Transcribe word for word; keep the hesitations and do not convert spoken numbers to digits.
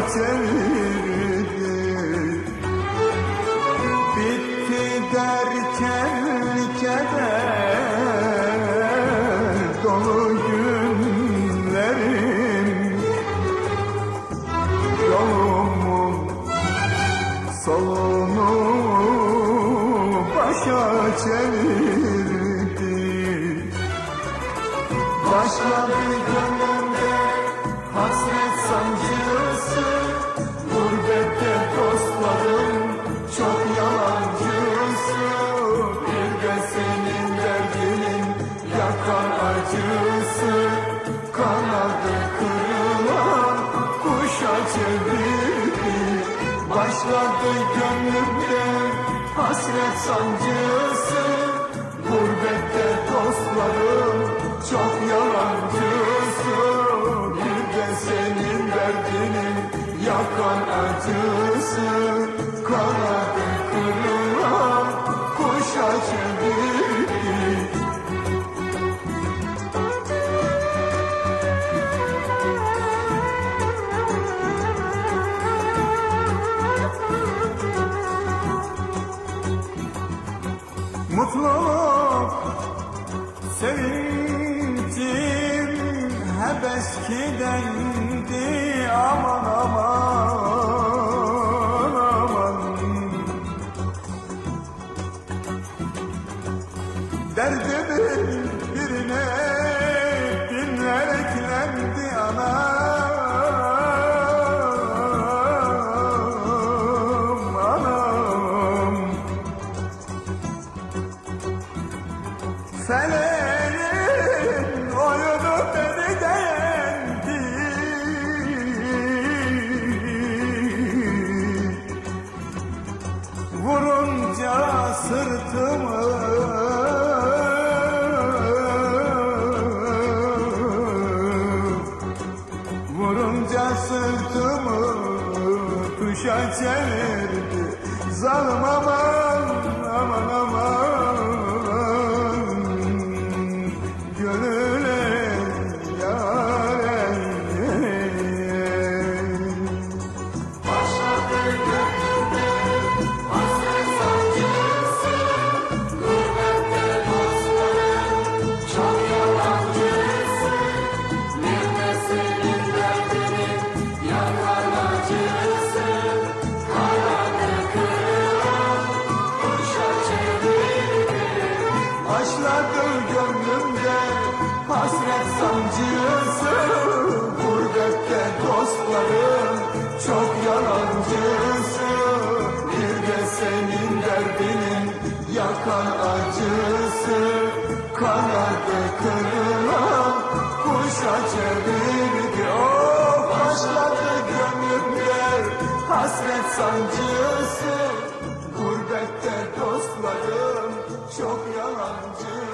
çevirdi. Bitti derken keder dolu günlerim, yolumun solunu başa çevirdi. Başladı gönlümde hasret sancısı, gurbette dostlarım çok yalancısı. Bir de senin derdinin yakan acısı, kanadı kırılan kuşa çevirdi. Başladı gönlümde hasret sancısı, gurbette dostlarım çok yalancısı. Bir de senin derdinin yakan acısı, kanadı kırılan kuşa çevirdi. Mutluluk, sevincim hep eskidendi. Aman aman aman, derdimin birine binler eklendi anam. Feleğin oyunu beni de yendi. Vurunca sırtımı Vurunca sırtımı tuşa çevirdi. Zalim aman aman aman, başladı gönlümde hasret sancısı, gurbette dostlarım çok yalancısı. Bir de senin derdinin yakan acısı, kanadı kırılan kuşa çevirdi. Oh, başladı gönlümde hasret sancısı, gurbette dostlarım çok yalancı.